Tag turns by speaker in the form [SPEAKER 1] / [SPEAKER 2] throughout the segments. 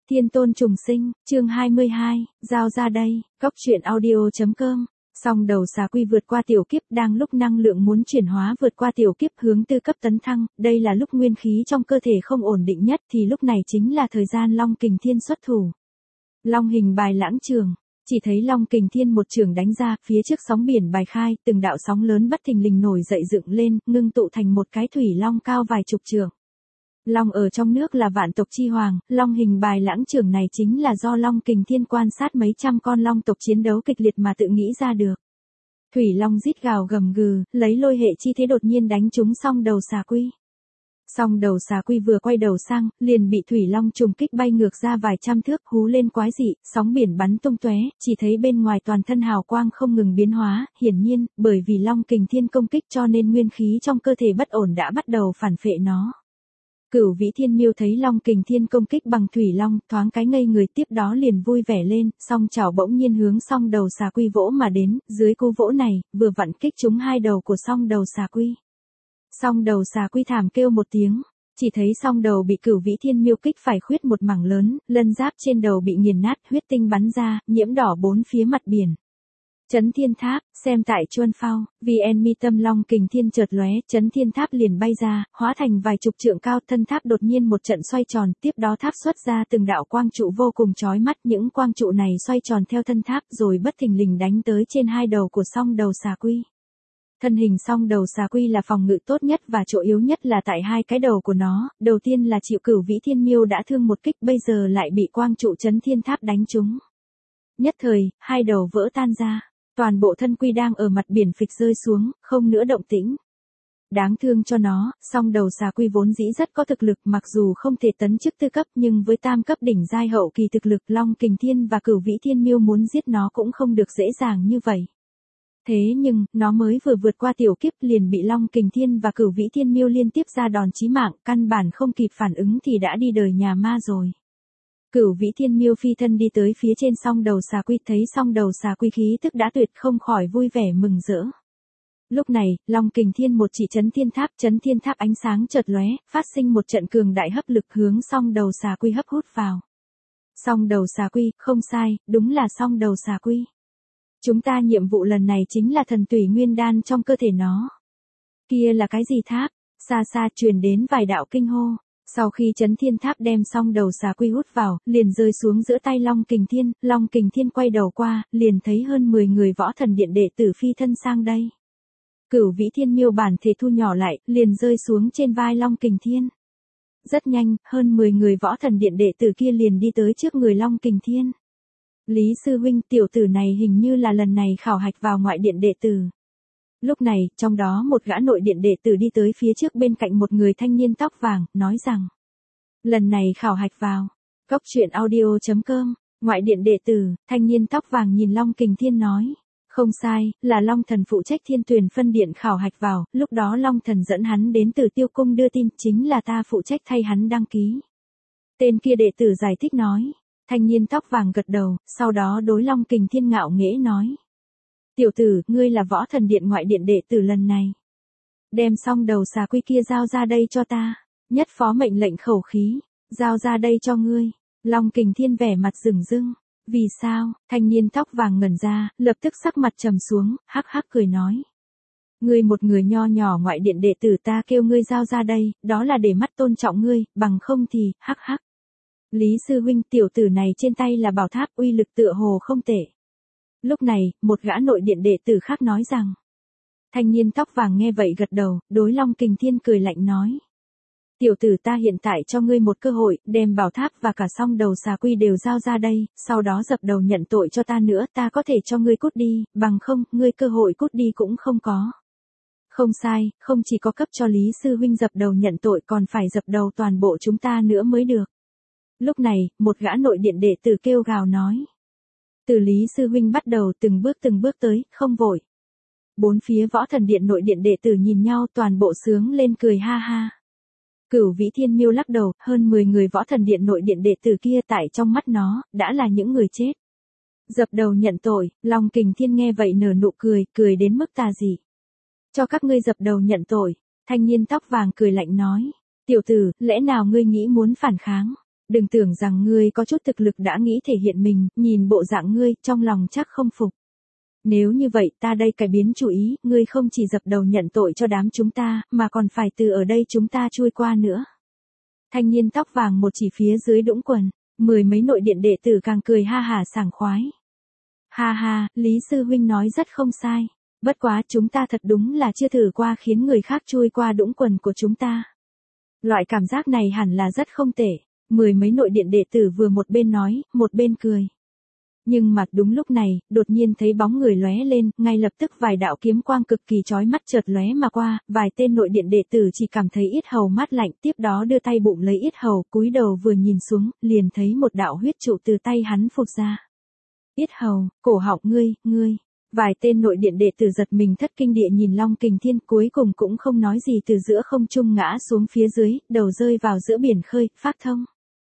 [SPEAKER 1] Thiên tôn trùng sinh, chương 22, giao ra đây, góc truyện audio.com. Song đầu xà quy vượt qua tiểu kiếp, đang lúc năng lượng muốn chuyển hóa vượt qua tiểu kiếp hướng tư cấp tấn thăng, đây là lúc nguyên khí trong cơ thể không ổn định nhất, thì lúc này chính là thời gian Long Kình Thiên xuất thủ. Long hình bài lãng trường, chỉ thấy Long Kình Thiên một trường đánh ra, phía trước sóng biển bài khai, từng đạo sóng lớn bất thình lình nổi dậy dựng lên, ngưng tụ thành một cái thủy long cao vài chục trượng. Long ở trong nước là vạn tộc chi hoàng, long hình bài lãng trường này chính là do Long Kình Thiên quan sát mấy trăm con long tộc chiến đấu kịch liệt mà tự nghĩ ra được. Thủy long rít gào gầm gừ, lấy lôi hệ chi thế đột nhiên đánh trúng song đầu xà quy. Song đầu xà quy vừa quay đầu sang, liền bị thủy long trùng kích bay ngược ra vài trăm thước, hú lên quái dị, sóng biển bắn tung tóe, chỉ thấy bên ngoài toàn thân hào quang không ngừng biến hóa, hiển nhiên, bởi vì Long Kình Thiên công kích cho nên nguyên khí trong cơ thể bất ổn đã bắt đầu phản phệ nó. Cửu Vĩ Thiên Miêu thấy Long Kình Thiên công kích bằng thủy long, thoáng cái ngây người, tiếp đó liền vui vẻ lên, song chảo bỗng nhiên hướng song đầu xà quy vỗ mà đến, dưới cú vỗ này, vừa vặn kích trúng hai đầu của song đầu xà quy. Song đầu xà quy thảm kêu một tiếng, chỉ thấy song đầu bị Cửu Vĩ Thiên Miêu kích phải khuyết một mảng lớn, lân giáp trên đầu bị nghiền nát, huyết tinh bắn ra, nhiễm đỏ bốn phía mặt biển. Chấn Thiên Tháp, xem tại Chuân Phao, VN mi tâm Long Kình Thiên chợt lóe, Chấn Thiên Tháp liền bay ra, hóa thành vài chục trượng cao, thân tháp đột nhiên một trận xoay tròn, tiếp đó tháp xuất ra từng đạo quang trụ vô cùng chói mắt, những quang trụ này xoay tròn theo thân tháp rồi bất thình lình đánh tới trên hai đầu của song đầu xà quy. Thân hình song đầu xà quy là phòng ngự tốt nhất và chỗ yếu nhất là tại hai cái đầu của nó, đầu tiên là chịu Cửu Vĩ Thiên Miêu đã thương một kích, bây giờ lại bị quang trụ Chấn Thiên Tháp đánh trúng. Nhất thời, hai đầu vỡ tan ra. Toàn bộ thân quy đang ở mặt biển phịch rơi xuống, không nữa động tĩnh. Đáng thương cho nó, song đầu xà quy vốn dĩ rất có thực lực, mặc dù không thể tấn chức tư cấp nhưng với tam cấp đỉnh giai hậu kỳ thực lực, Long Kình Thiên và Cửu Vĩ Thiên Miêu muốn giết nó cũng không được dễ dàng như vậy. Thế nhưng, nó mới vừa vượt qua tiểu kiếp liền bị Long Kình Thiên và Cửu Vĩ Thiên Miêu liên tiếp ra đòn chí mạng, căn bản không kịp phản ứng thì đã đi đời nhà ma rồi. Cửu Vĩ Thiên Miêu phi thân đi tới phía trên song đầu xà quy, thấy song đầu xà quy khí tức đã tuyệt, không khỏi vui vẻ mừng rỡ. Lúc này, Long Kình Thiên một chỉ Chấn Thiên Tháp ánh sáng chợt lóe, phát sinh một trận cường đại hấp lực hướng song đầu xà quy hấp hút vào. Song đầu xà quy, không sai, đúng là song đầu xà quy. Chúng ta nhiệm vụ lần này chính là thần tủy nguyên đan trong cơ thể nó. Kia là cái gì tháp? Xa xa truyền đến vài đạo kinh hô. Sau khi Chấn Thiên Tháp đem song đầu xà quy hút vào, liền rơi xuống giữa tay Long Kình Thiên quay đầu qua, liền thấy hơn 10 người võ thần điện đệ tử phi thân sang đây. Cửu Vĩ Thiên Miêu bản thể thu nhỏ lại, liền rơi xuống trên vai Long Kình Thiên. Rất nhanh, hơn 10 người võ thần điện đệ tử kia liền đi tới trước người Long Kình Thiên. Lý sư huynh, tiểu tử này hình như là lần này khảo hạch vào ngoại điện đệ tử. Lúc này, trong đó một gã nội điện đệ tử đi tới phía trước bên cạnh một người thanh niên tóc vàng, nói rằng. Lần này khảo hạch vào. Góc truyện audio.com, ngoại điện đệ tử, thanh niên tóc vàng nhìn Long Kình Thiên nói. Không sai, là Long Thần phụ trách Thiên Tuyền phân điện khảo hạch vào, lúc đó Long Thần dẫn hắn đến từ Tiêu Cung đưa tin, chính là ta phụ trách thay hắn đăng ký. Tên kia đệ tử giải thích nói. Thanh niên tóc vàng gật đầu, sau đó đối Long Kình Thiên ngạo nghễ nói. Tiểu tử, ngươi là võ thần điện ngoại điện đệ tử lần này. Đem xong đầu xà quy kia giao ra đây cho ta. Nhất phó mệnh lệnh khẩu khí. Giao ra đây cho ngươi. Long Kình Thiên vẻ mặt rừng rưng. Vì sao? Thanh niên tóc vàng ngẩn ra, lập tức sắc mặt trầm xuống, hắc hắc cười nói. Ngươi một người nho nhỏ ngoại điện đệ tử, ta kêu ngươi giao ra đây, đó là để mắt tôn trọng ngươi, bằng không thì, hắc hắc. Lý sư huynh, tiểu tử này trên tay là bảo tháp, uy lực tựa hồ không tệ. Lúc này, một gã nội điện đệ tử khác nói rằng. Thanh niên tóc vàng nghe vậy gật đầu, đối Long Kình Thiên cười lạnh nói. Tiểu tử, ta hiện tại cho ngươi một cơ hội, đem bảo tháp và cả song đầu xà quy đều giao ra đây, sau đó dập đầu nhận tội cho ta nữa, ta có thể cho ngươi cút đi, bằng không, ngươi cơ hội cút đi cũng không có. Không sai, không chỉ có cấp cho Lý sư huynh dập đầu nhận tội, còn phải dập đầu toàn bộ chúng ta nữa mới được. Lúc này, một gã nội điện đệ tử kêu gào nói. Từ Lý sư huynh bắt đầu từng bước tới, không vội. Bốn phía võ thần điện nội điện đệ tử nhìn nhau, toàn bộ sướng lên cười ha ha. Cửu Vĩ Thiên Miêu lắc đầu, hơn 10 người võ thần điện nội điện đệ tử kia tại trong mắt nó, đã là những người chết. Dập đầu nhận tội, Long Kình Thiên nghe vậy nở nụ cười, cười đến mức tà dị. Cho các ngươi dập đầu nhận tội, thanh niên tóc vàng cười lạnh nói. Tiểu tử, lẽ nào ngươi nghĩ muốn phản kháng? Đừng tưởng rằng ngươi có chút thực lực đã nghĩ thể hiện mình, nhìn bộ dạng ngươi, trong lòng chắc không phục. Nếu như vậy ta đây cải biến chủ ý, ngươi không chỉ dập đầu nhận tội cho đám chúng ta, mà còn phải từ ở đây chúng ta chui qua nữa. Thanh niên tóc vàng một chỉ phía dưới đũng quần, 10 mấy nội điện đệ tử càng cười ha hả sảng khoái. Ha ha, Lý Sư Huynh nói rất không sai. Bất quá chúng ta thật đúng là chưa thử qua khiến người khác chui qua đũng quần của chúng ta. Loại cảm giác này hẳn là rất không tệ. 10 mấy nội điện đệ tử vừa một bên nói, một bên cười. Nhưng mà đúng lúc này, đột nhiên thấy bóng người lóe lên, ngay lập tức vài đạo kiếm quang cực kỳ chói mắt chợt lóe mà qua, vài tên nội điện đệ tử chỉ cảm thấy yết hầu mát lạnh, tiếp đó đưa tay bụng lấy yết hầu, cúi đầu vừa nhìn xuống, liền thấy một đạo huyết trụ từ tay hắn phụt ra. Yết hầu, cổ họng ngươi. Vài tên nội điện đệ tử giật mình thất kinh địa nhìn Long Kình Thiên, cuối cùng cũng không nói gì, từ giữa không trung ngã xuống phía dưới, đầu rơi vào giữa biển khơi, phát thông.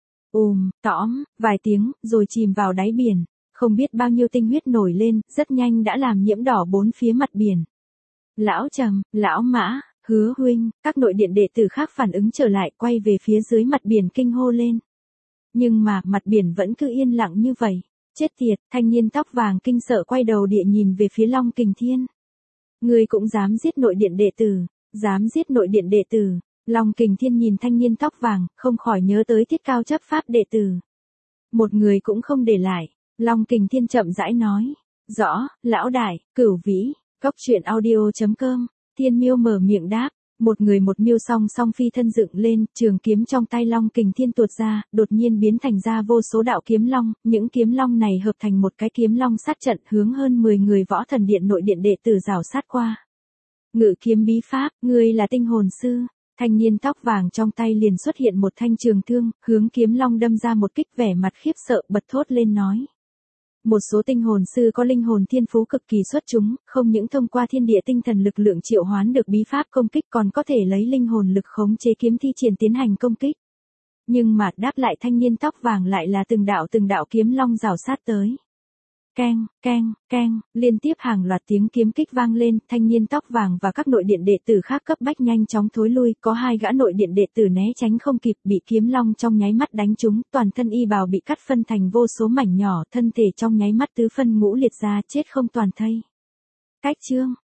[SPEAKER 1] Tõm, vài tiếng, rồi chìm vào đáy biển. Không biết bao nhiêu tinh huyết nổi lên, rất nhanh đã làm nhiễm đỏ bốn phía mặt biển. Lão Trầm, Lão Mã, Hứa Huynh, các nội điện đệ tử khác phản ứng trở lại, quay về phía dưới mặt biển kinh hô lên. Nhưng mà, mặt biển vẫn cứ yên lặng như vậy. Chết tiệt, thanh niên tóc vàng kinh sợ quay đầu địa nhìn về phía Long Kình Thiên. Ngươi cũng dám giết nội điện đệ tử, dám giết nội điện đệ tử. Long Kình Thiên nhìn thanh niên tóc vàng, không khỏi nhớ tới Thiết Cao chấp pháp đệ tử. Một người cũng không để lại. Long Kình Thiên chậm rãi nói. Rõ, lão đại, Cửu Vĩ, Cốc truyện audio.com. Thiên Miêu mở miệng đáp. Một người một miêu song song phi thân dựng lên, trường kiếm trong tay Long Kình Thiên tuột ra, đột nhiên biến thành ra vô số đạo kiếm long, những kiếm long này hợp thành một cái kiếm long sát trận hướng hơn 10 người võ thần điện nội điện đệ tử rào sát qua. Ngự kiếm bí pháp, ngươi là tinh hồn sư. Thanh niên tóc vàng trong tay liền xuất hiện một thanh trường thương, hướng kiếm long đâm ra một kích, vẻ mặt khiếp sợ bật thốt lên nói. Một số tinh hồn sư có linh hồn thiên phú cực kỳ xuất chúng, không những thông qua thiên địa tinh thần lực lượng triệu hoán được bí pháp công kích, còn có thể lấy linh hồn lực khống chế kiếm thi triển tiến hành công kích. Nhưng mà đáp lại thanh niên tóc vàng lại là từng đạo kiếm long rào sát tới. Keng, liên tiếp hàng loạt tiếng kiếm kích vang lên, thanh niên tóc vàng và các nội điện đệ tử khác cấp bách nhanh chóng thối lui, có 2 gã nội điện đệ tử né tránh không kịp, bị kiếm long trong nháy mắt đánh trúng, toàn thân y bào bị cắt phân thành vô số mảnh nhỏ, thân thể trong nháy mắt tứ phân ngũ liệt ra, chết không toàn thây. Cách chương